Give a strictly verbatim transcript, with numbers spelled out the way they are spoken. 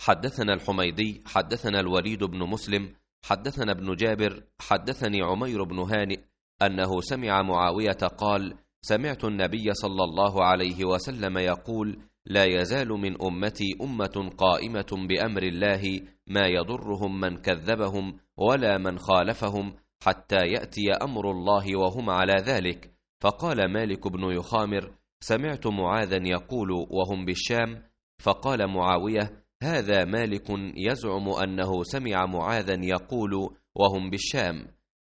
حدثنا الحميدي حدثنا الوليد بن مسلم حدثنا ابن جابر حدثني عمير بن هانئ أنه سمع معاوية قال: سمعت النبي صلى الله عليه وسلم يقول: لا يزال من أمتي أمة قائمة بأمر الله ما يضرهم من كذبهم ولا من خالفهم حتى يأتي أمر الله وهم على ذلك. فقال مالك بن يخامر: سمعت معاذا يقول وهم بالشام. فقال معاوية: هذا مالك يزعم أنه سمع معاذا يقول وهم بالشام.